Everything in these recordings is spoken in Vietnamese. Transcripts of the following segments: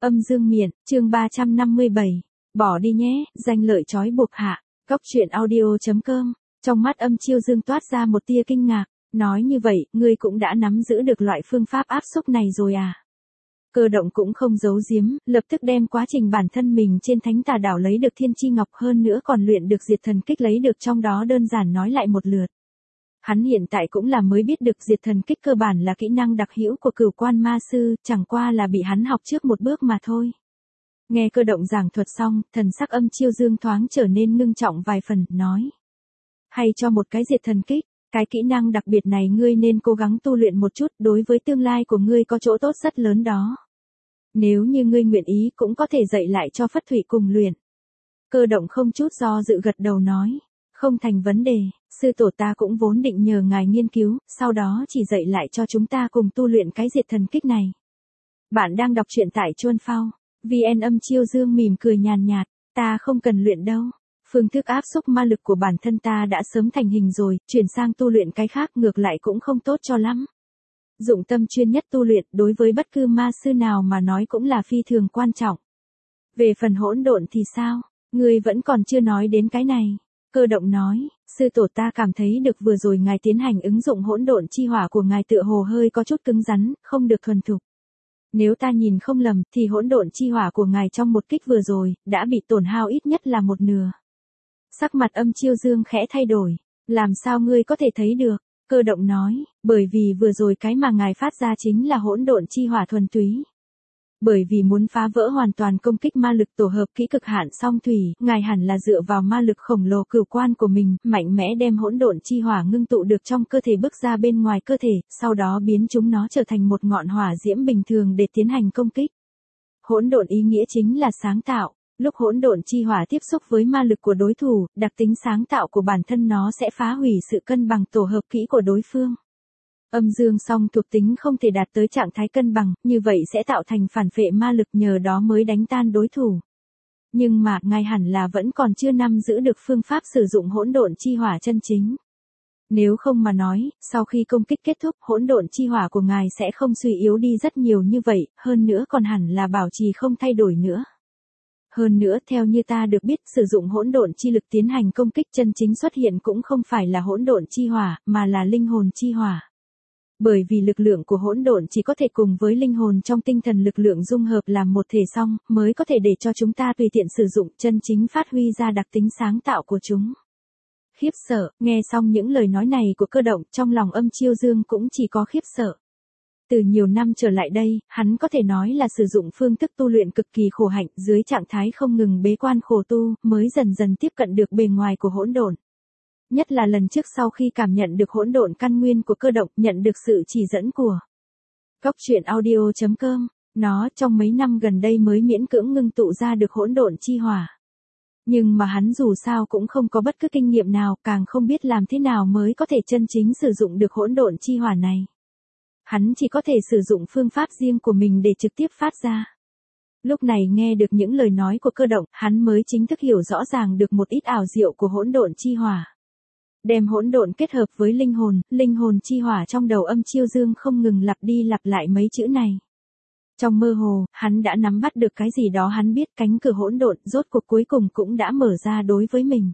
Âm dương miện, chương 357. Bỏ đi nhé, danh lợi trói buộc hạ. Góc truyện audio.com. Trong mắt Âm Chiêu Dương toát ra một tia kinh ngạc. Nói như vậy, ngươi cũng đã nắm giữ được loại phương pháp áp xúc này rồi à? Cơ động cũng không giấu giếm, lập tức đem quá trình bản thân mình trên Thánh Tà Đảo lấy được Thiên Chi Ngọc hơn nữa còn luyện được Diệt Thần Kích lấy được trong đó đơn giản nói lại một lượt. Hắn hiện tại cũng là mới biết được Diệt Thần Kích cơ bản là kỹ năng đặc hữu của Cửu Quan Ma Sư, chẳng qua là bị hắn học trước một bước mà thôi. Nghe Cơ động giảng thuật xong, thần sắc Âm Chiêu Dương thoáng trở nên ngưng trọng vài phần, nói. Hay cho một cái Diệt Thần Kích, cái kỹ năng đặc biệt này ngươi nên cố gắng tu luyện một chút, đối với tương lai của ngươi có chỗ tốt rất lớn đó. Nếu như ngươi nguyện ý cũng có thể dạy lại cho Phất Thụy cùng luyện. Cơ động không chút do dự gật đầu nói. Không thành vấn đề, sư tổ ta cũng vốn định nhờ ngài nghiên cứu, sau đó chỉ dạy lại cho chúng ta cùng tu luyện cái Diệt Thần Kích này. Bạn đang đọc truyện tại Chuân Phao. VN. Âm Chiêu Dương mỉm cười nhàn nhạt, ta không cần luyện đâu. Phương thức áp xúc ma lực của bản thân ta đã sớm thành hình rồi, chuyển sang tu luyện cái khác ngược lại cũng không tốt cho lắm. Dụng tâm chuyên nhất tu luyện đối với bất cứ ma sư nào mà nói cũng là phi thường quan trọng. Về phần hỗn độn thì sao, ngươi vẫn còn chưa nói đến cái này. Cơ động nói, sư tổ ta cảm thấy được vừa rồi ngài tiến hành ứng dụng hỗn độn chi hỏa của ngài tựa hồ hơi có chút cứng rắn, không được thuần thục. Nếu ta nhìn không lầm thì hỗn độn chi hỏa của ngài trong một kích vừa rồi, đã bị tổn hao ít nhất là một nửa. Sắc mặt Âm Chiêu Dương khẽ thay đổi, làm sao ngươi có thể thấy được? Cơ động nói, bởi vì vừa rồi cái mà ngài phát ra chính là hỗn độn chi hỏa thuần túy. Bởi vì muốn phá vỡ hoàn toàn công kích ma lực tổ hợp kỹ cực hạn song thủy, ngài hẳn là dựa vào ma lực khổng lồ cửu quan của mình, mạnh mẽ đem hỗn độn chi hỏa ngưng tụ được trong cơ thể bước ra bên ngoài cơ thể, sau đó biến chúng nó trở thành một ngọn hỏa diễm bình thường để tiến hành công kích. Hỗn độn ý nghĩa chính là sáng tạo, lúc hỗn độn chi hỏa tiếp xúc với ma lực của đối thủ, đặc tính sáng tạo của bản thân nó sẽ phá hủy sự cân bằng tổ hợp kỹ của đối phương. Âm dương song thuộc tính không thể đạt tới trạng thái cân bằng, như vậy sẽ tạo thành phản phệ ma lực nhờ đó mới đánh tan đối thủ. Nhưng mà, ngài hẳn là vẫn còn chưa nắm giữ được phương pháp sử dụng hỗn độn chi hỏa chân chính. Nếu không mà nói, sau khi công kích kết thúc, hỗn độn chi hỏa của ngài sẽ không suy yếu đi rất nhiều như vậy, hơn nữa còn hẳn là bảo trì không thay đổi nữa. Hơn nữa, theo như ta được biết, sử dụng hỗn độn chi lực tiến hành công kích chân chính xuất hiện cũng không phải là hỗn độn chi hỏa, mà là linh hồn chi hỏa. Bởi vì lực lượng của hỗn độn chỉ có thể cùng với linh hồn trong tinh thần lực lượng dung hợp làm một thể xong, mới có thể để cho chúng ta tùy tiện sử dụng chân chính phát huy ra đặc tính sáng tạo của chúng. Khiếp sợ, nghe xong những lời nói này của Cơ động, trong lòng Âm Chiêu Dương cũng chỉ có khiếp sợ. Từ nhiều năm trở lại đây, hắn có thể nói là sử dụng phương thức tu luyện cực kỳ khổ hạnh, dưới trạng thái không ngừng bế quan khổ tu, mới dần dần tiếp cận được bề ngoài của hỗn độn. Nhất là lần trước sau khi cảm nhận được hỗn độn căn nguyên của Cơ động, nhận được sự chỉ dẫn của Góc truyện audio.com, nó trong mấy năm gần đây mới miễn cưỡng ngưng tụ ra được hỗn độn chi hỏa. Nhưng mà hắn dù sao cũng không có bất cứ kinh nghiệm nào, càng không biết làm thế nào mới có thể chân chính sử dụng được hỗn độn chi hỏa này. Hắn chỉ có thể sử dụng phương pháp riêng của mình để trực tiếp phát ra. Lúc này nghe được những lời nói của Cơ động, hắn mới chính thức hiểu rõ ràng được một ít ảo diệu của hỗn độn chi hỏa. Đem hỗn độn kết hợp với linh hồn chi hỏa trong đầu Âm Chiêu Dương không ngừng lặp đi lặp lại mấy chữ này. Trong mơ hồ, hắn đã nắm bắt được cái gì đó, hắn biết cánh cửa hỗn độn rốt cuộc cuối cùng cũng đã mở ra đối với mình.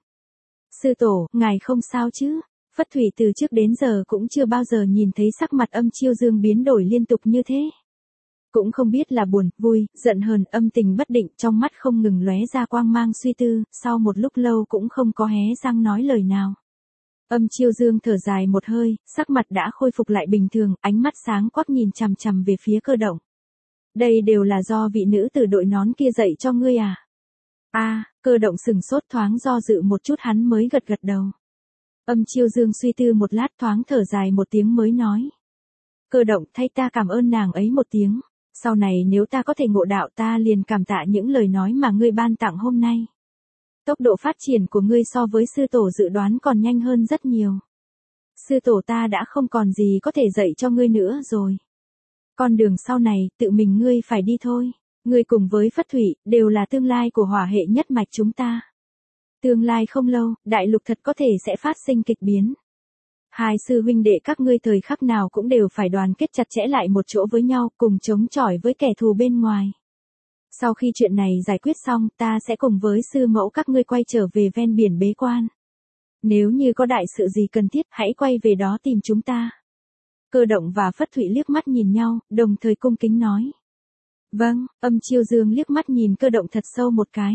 Sư tổ, ngài không sao chứ? Phất Thụy từ trước đến giờ cũng chưa bao giờ nhìn thấy sắc mặt Âm Chiêu Dương biến đổi liên tục như thế. Cũng không biết là buồn, vui, giận hờn, âm tình bất định, trong mắt không ngừng lóe ra quang mang suy tư, sau một lúc lâu cũng không có hé răng nói lời nào. Âm Chiêu Dương thở dài một hơi, sắc mặt đã khôi phục lại bình thường, ánh mắt sáng quắc nhìn chằm chằm về phía Cơ động. Đây đều là do vị nữ tử đội nón kia dạy cho ngươi à? Cơ động sừng sốt thoáng do dự một chút hắn mới gật gật đầu. Âm Chiêu Dương suy tư một lát thoáng thở dài một tiếng mới nói. Cơ động, thay ta cảm ơn nàng ấy một tiếng. Sau này nếu ta có thể ngộ đạo ta liền cảm tạ những lời nói mà ngươi ban tặng hôm nay. Tốc độ phát triển của ngươi so với sư tổ dự đoán còn nhanh hơn rất nhiều. Sư tổ ta đã không còn gì có thể dạy cho ngươi nữa rồi. Con đường sau này, tự mình ngươi phải đi thôi. Ngươi cùng với Phất Thụy, đều là tương lai của hỏa hệ nhất mạch chúng ta. Tương lai không lâu, đại lục thật có thể sẽ phát sinh kịch biến. Hai sư huynh đệ các ngươi thời khắc nào cũng đều phải đoàn kết chặt chẽ lại một chỗ với nhau, cùng chống chọi với kẻ thù bên ngoài. Sau khi chuyện này giải quyết xong, ta sẽ cùng với sư mẫu các ngươi quay trở về ven biển bế quan. Nếu như có đại sự gì cần thiết, hãy quay về đó tìm chúng ta. Cơ Động và Phất Thụy liếc mắt nhìn nhau, đồng thời cung kính nói. Vâng, Âm Chiêu Dương liếc mắt nhìn Cơ Động thật sâu một cái.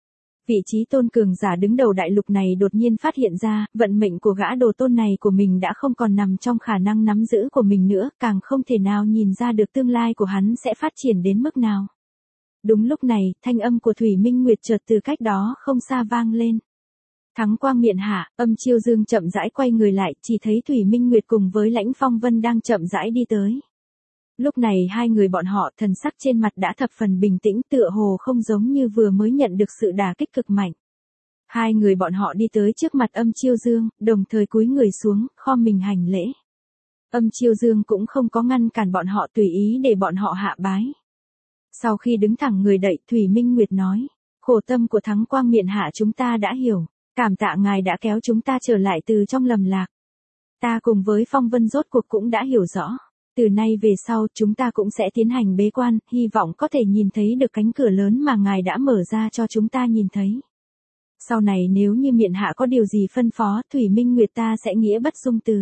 Vị trí tôn cường giả đứng đầu đại lục này đột nhiên phát hiện ra, vận mệnh của gã đồ tôn này của mình đã không còn nằm trong khả năng nắm giữ của mình nữa, càng không thể nào nhìn ra được tương lai của hắn sẽ phát triển đến mức nào. Đúng lúc này, thanh âm của Thủy Minh Nguyệt chợt từ cách đó không xa vang lên. Thắng quang miện hạ, Âm Chiêu Dương chậm rãi quay người lại, chỉ thấy Thủy Minh Nguyệt cùng với Lãnh Phong Vân đang chậm rãi đi tới. Lúc này hai người bọn họ thần sắc trên mặt đã thập phần bình tĩnh, tựa hồ không giống như vừa mới nhận được sự đả kích cực mạnh. Hai người bọn họ đi tới trước mặt Âm Chiêu Dương, đồng thời cúi người xuống, khom mình hành lễ. Âm Chiêu Dương cũng không có ngăn cản bọn họ, tùy ý để bọn họ hạ bái. Sau khi đứng thẳng người đậy, Thủy Minh Nguyệt nói, khổ tâm của Thắng quang miện hạ chúng ta đã hiểu, cảm tạ ngài đã kéo chúng ta trở lại từ trong lầm lạc. Ta cùng với Phong Vân rốt cuộc cũng đã hiểu rõ. Từ nay về sau, chúng ta cũng sẽ tiến hành bế quan, hy vọng có thể nhìn thấy được cánh cửa lớn mà ngài đã mở ra cho chúng ta nhìn thấy. Sau này nếu như miện hạ có điều gì phân phó, Thủy Minh Nguyệt ta sẽ nghĩa bất dung từ.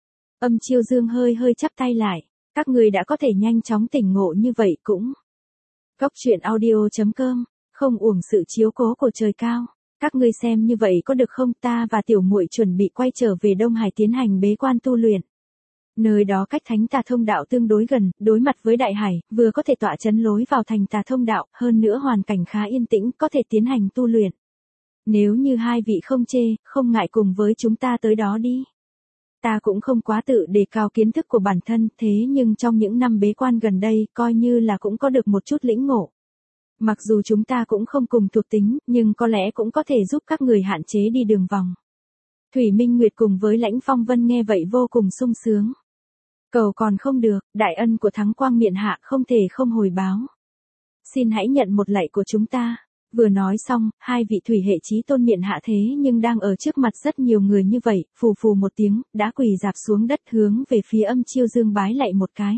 Âm Chiêu Dương hơi chắp tay lại, các người đã có thể nhanh chóng tỉnh ngộ như vậy cũng. Cốc truyện audio.com, không uổng sự chiếu cố của trời cao. Các ngươi xem như vậy có được không, ta và tiểu muội chuẩn bị quay trở về Đông Hải tiến hành bế quan tu luyện. Nơi đó cách Thánh Tà Thông Đạo tương đối gần, đối mặt với Đại Hải, vừa có thể tọa chấn lối vào thành Tà Thông Đạo, hơn nữa hoàn cảnh khá yên tĩnh, có thể tiến hành tu luyện. Nếu như hai vị không chê, không ngại cùng với chúng ta tới đó đi. Ta cũng không quá tự đề cao kiến thức của bản thân, thế nhưng trong những năm bế quan gần đây, coi như là cũng có được một chút lĩnh ngộ. Mặc dù chúng ta cũng không cùng thuộc tính, nhưng có lẽ cũng có thể giúp các người hạn chế đi đường vòng. Thủy Minh Nguyệt cùng với Lãnh Phong Vân nghe vậy vô cùng sung sướng. Cầu còn không được, đại ân của Thắng quang miện hạ không thể không hồi báo. Xin hãy nhận một lạy của chúng ta. Vừa nói xong, hai vị thủy hệ chí tôn miện hạ thế nhưng đang ở trước mặt rất nhiều người như vậy, phù phù một tiếng, đã quỳ rạp xuống đất hướng về phía Âm Chiêu Dương bái lạy một cái.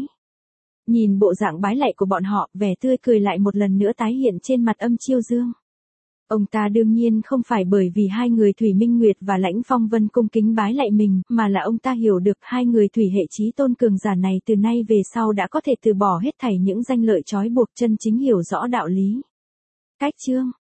Nhìn bộ dạng bái lạy của bọn họ, vẻ tươi cười lại một lần nữa tái hiện trên mặt Âm Chiêu Dương. Ông ta đương nhiên không phải bởi vì hai người Thủy Minh Nguyệt và Lãnh Phong Vân cung kính bái lạy mình, mà là ông ta hiểu được hai người thủy hệ chí tôn cường giả này từ nay về sau đã có thể từ bỏ hết thảy những danh lợi trói buộc, chân chính hiểu rõ đạo lý. Cách chương